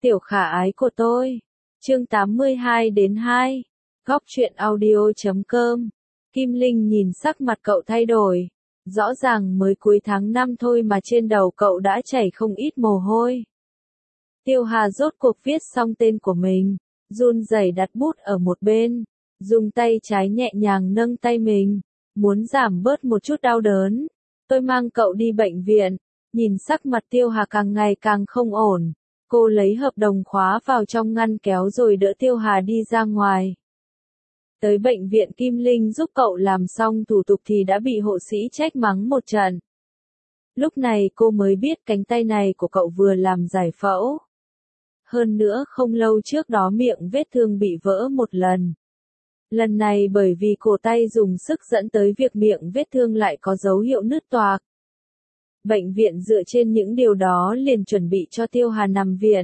Tiểu khả ái của tôi. Chương 82 đến 2. Góc truyện audio.com. Kim Linh nhìn sắc mặt cậu thay đổi. Rõ ràng mới cuối tháng 5 thôi mà trên đầu cậu đã chảy không ít mồ hôi. Tiêu Hà rốt cuộc viết xong tên của mình, run rẩy đặt bút ở một bên, dùng tay trái nhẹ nhàng nâng tay mình, muốn giảm bớt một chút đau đớn. Tôi mang cậu đi bệnh viện. Nhìn sắc mặt Tiêu Hà càng ngày càng không ổn, cô lấy hợp đồng khóa vào trong ngăn kéo rồi đỡ Tiêu Hà đi ra ngoài. Tới bệnh viện Kim Linh giúp cậu làm xong thủ tục thì đã bị hộ sĩ trách mắng một trận. Lúc này cô mới biết cánh tay này của cậu vừa làm giải phẫu. Hơn nữa không lâu trước đó miệng vết thương bị vỡ một lần. Lần này bởi vì cổ tay dùng sức dẫn tới việc miệng vết thương lại có dấu hiệu nứt toạc. Bệnh viện dựa trên những điều đó liền chuẩn bị cho Tiêu Hà nằm viện.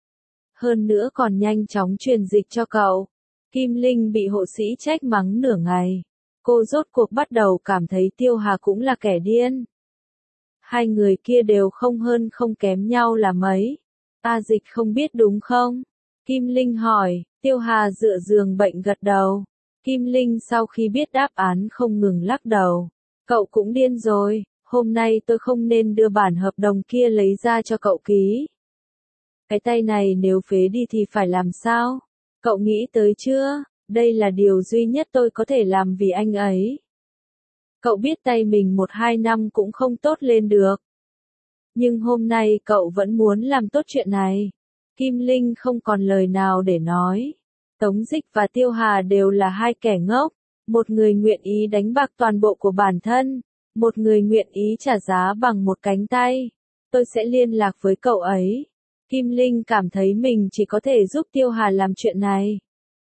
Hơn nữa còn nhanh chóng truyền dịch cho cậu. Kim Linh bị hộ sĩ trách mắng nửa ngày. Cô rốt cuộc bắt đầu cảm thấy Tiêu Hà cũng là kẻ điên. Hai người kia đều không hơn không kém nhau là mấy. A Dịch không biết đúng không? Kim Linh hỏi. Tiêu Hà dựa giường bệnh gật đầu. Kim Linh sau khi biết đáp án không ngừng lắc đầu. Cậu cũng điên rồi. Hôm nay tôi không nên đưa bản hợp đồng kia lấy ra cho cậu ký. Cái tay này nếu phế đi thì phải làm sao? Cậu nghĩ tới chưa? Đây là điều duy nhất tôi có thể làm vì anh ấy. Cậu biết tay mình 1-2 năm cũng không tốt lên được. Nhưng hôm nay cậu vẫn muốn làm tốt chuyện này. Kim Linh không còn lời nào để nói. Tống Dịch và Tiêu Hà đều là hai kẻ ngốc. Một người nguyện ý đánh bạc toàn bộ của bản thân. Một người nguyện ý trả giá bằng một cánh tay. Tôi sẽ liên lạc với cậu ấy. Kim Linh cảm thấy mình chỉ có thể giúp Tiêu Hà làm chuyện này.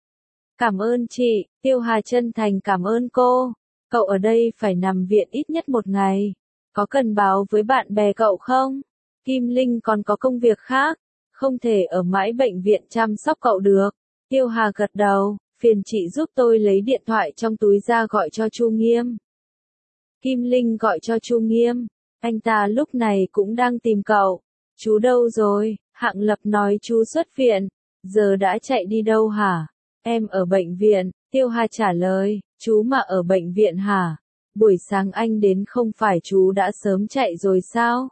Cảm ơn chị, Tiêu Hà chân thành cảm ơn cô. Cậu ở đây phải nằm viện ít nhất một ngày. Có cần báo với bạn bè cậu không? Kim Linh còn có công việc khác. Không thể ở mãi bệnh viện chăm sóc cậu được. Tiêu Hà gật đầu, phiền chị giúp tôi lấy điện thoại trong túi ra gọi cho Chu Nghiêm. Kim Linh gọi cho Chu Nghiêm. Anh ta lúc này cũng đang tìm cậu. Chú đâu rồi? Hạng Lập nói chú xuất viện. Giờ đã chạy đi đâu hả? Em ở bệnh viện. Tiêu Hà trả lời. Chú mà ở bệnh viện hả? Buổi sáng anh đến không phải chú đã sớm chạy rồi sao?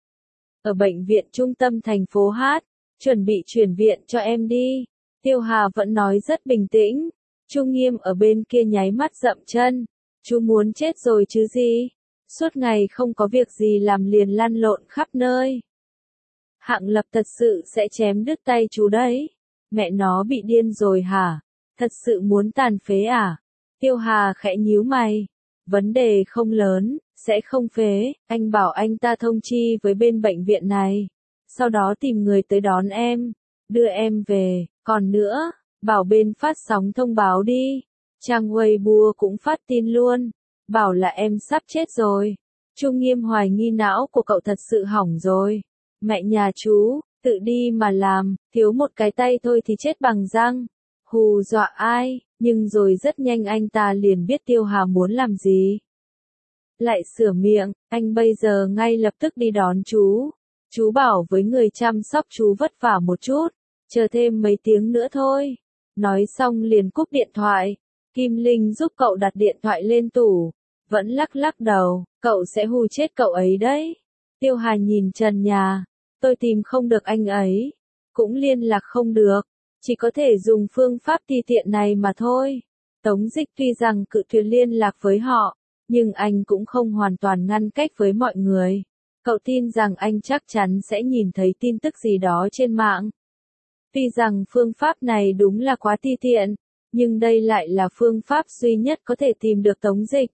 Ở bệnh viện trung tâm thành phố Hát. Chuẩn bị chuyển viện cho em đi. Tiêu Hà vẫn nói rất bình tĩnh. Chu Nghiêm ở bên kia nháy mắt dậm chân. Chú muốn chết rồi chứ gì? Suốt ngày không có việc gì làm liền lăn lộn khắp nơi. Hạng Lập thật sự sẽ chém đứt tay chú đấy. Mẹ nó bị điên rồi hả? Thật sự muốn tàn phế à? Tiêu Hà khẽ nhíu mày. Vấn đề không lớn, sẽ không phế. Anh bảo anh ta thông chi với bên bệnh viện này. Sau đó tìm người tới đón em. Đưa em về. Còn nữa, bảo bên phát sóng thông báo đi. Trang Weibo cũng phát tin luôn. Bảo là em sắp chết rồi. Chu Nghiêm hoài nghi não của cậu thật sự hỏng rồi. Mẹ nhà chú, tự đi mà làm, thiếu một cái tay thôi thì chết bằng răng. Hù dọa ai, nhưng rồi rất nhanh anh ta liền biết Tiêu Hà muốn làm gì. Lại sửa miệng, anh bây giờ ngay lập tức đi đón chú. Chú bảo với người chăm sóc chú vất vả một chút, chờ thêm mấy tiếng nữa thôi. Nói xong liền cúp điện thoại. Kim Linh giúp cậu đặt điện thoại lên tủ. Vẫn lắc lắc đầu, cậu sẽ hù chết cậu ấy đấy. Tiêu Hà nhìn trần nhà. Tôi tìm không được anh ấy. Cũng liên lạc không được. Chỉ có thể dùng phương pháp ti tiện này mà thôi. Tống Dịch tuy rằng cự tuyệt liên lạc với họ, nhưng anh cũng không hoàn toàn ngăn cách với mọi người. Cậu tin rằng anh chắc chắn sẽ nhìn thấy tin tức gì đó trên mạng. Tuy rằng phương pháp này đúng là quá ti tiện, nhưng đây lại là phương pháp duy nhất có thể tìm được Tống Dịch.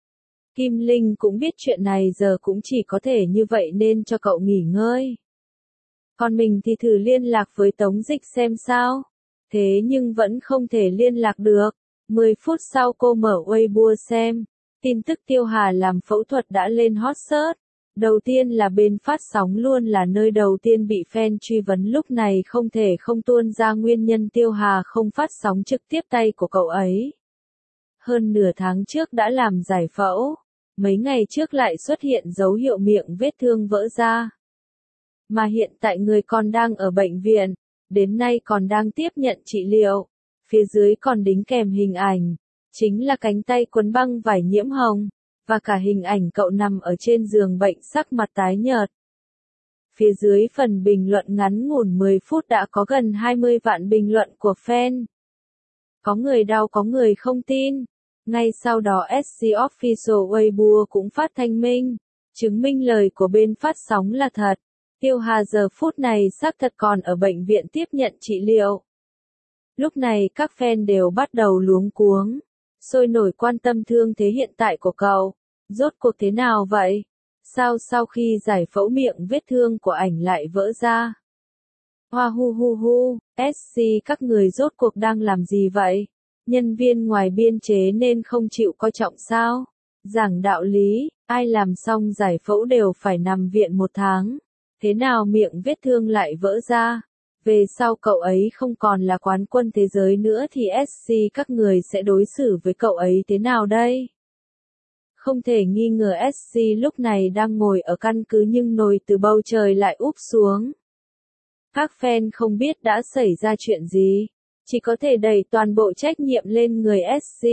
Kim Linh cũng biết chuyện này giờ cũng chỉ có thể như vậy nên cho cậu nghỉ ngơi. Còn mình thì thử liên lạc với Tống Dịch xem sao. Thế nhưng vẫn không thể liên lạc được. 10 phút sau cô mở Weibo xem. Tin tức Tiêu Hà làm phẫu thuật đã lên hot search. Đầu tiên là bên phát sóng luôn là nơi đầu tiên bị fan truy vấn, lúc này không thể không tuôn ra nguyên nhân Tiêu Hà không phát sóng trực tiếp tay của cậu ấy. Hơn nửa tháng trước đã làm giải phẫu. Mấy ngày trước lại xuất hiện dấu hiệu miệng vết thương vỡ ra. Mà hiện tại người còn đang ở bệnh viện. đến nay còn đang tiếp nhận trị liệu. Phía dưới còn đính kèm hình ảnh, chính là cánh tay quấn băng vải nhiễm hồng, và cả hình ảnh cậu nằm ở trên giường bệnh sắc mặt tái nhợt. Phía dưới phần bình luận ngắn ngủn 10 phút đã có gần 20 vạn bình luận của fan. Có người đau có người không tin. Ngay sau đó SC Official Weibo cũng phát thanh minh, chứng minh lời của bên phát sóng là thật. Tiêu Hà giờ phút này xác thật còn ở bệnh viện tiếp nhận trị liệu. Lúc này các fan đều bắt đầu luống cuống, sôi nổi quan tâm thương thế hiện tại của cậu. Rốt cuộc thế nào vậy? Sao sau khi giải phẫu miệng vết thương của ảnh lại vỡ ra? Hoa hu hu hu, SC các người rốt cuộc đang làm gì vậy? Nhân viên ngoài biên chế nên không chịu coi trọng sao? Giảng đạo lý, ai làm xong giải phẫu đều phải nằm viện 1 tháng. Thế nào miệng vết thương lại vỡ ra? Về sau cậu ấy không còn là quán quân thế giới nữa thì SC các người sẽ đối xử với cậu ấy thế nào đây? Không thể nghi ngờ SC lúc này đang ngồi ở căn cứ nhưng nồi từ bầu trời lại úp xuống. Các fan không biết đã xảy ra chuyện gì, chỉ có thể đẩy toàn bộ trách nhiệm lên người SC.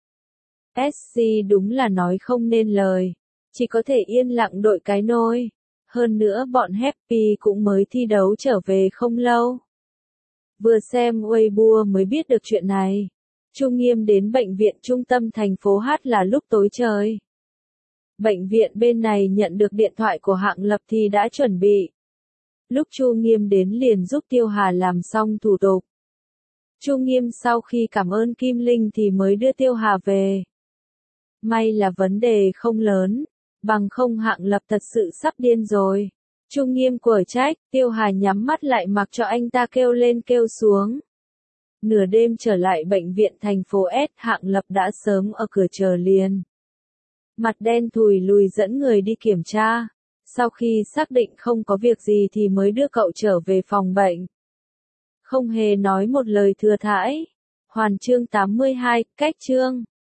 SC đúng là nói không nên lời, chỉ có thể yên lặng đội cái nôi. Hơn nữa bọn Happy cũng mới thi đấu trở về không lâu. Vừa xem Weibo mới biết được chuyện này. Chu Nghiêm đến bệnh viện trung tâm thành phố H là lúc tối trời. Bệnh viện bên này nhận được điện thoại của Hạng Lập thì đã chuẩn bị. Lúc Chu Nghiêm đến liền giúp Tiêu Hà làm xong thủ tục. Chu Nghiêm sau khi cảm ơn Kim Linh thì mới đưa Tiêu Hà về. May là vấn đề không lớn, bằng không Hạng Lập thật sự sắp điên rồi. Chu Nghiêm quở trách, Tiêu Hà nhắm mắt lại mặc cho anh ta kêu lên kêu xuống. Nửa đêm trở lại bệnh viện thành phố S, Hạng Lập đã sớm ở cửa chờ liền. Mặt đen thùi lùi dẫn người đi kiểm tra. Sau khi xác định không có việc gì thì mới đưa cậu trở về phòng bệnh. Không hề nói một lời thừa thãi. Hoàn chương 82, cách chương.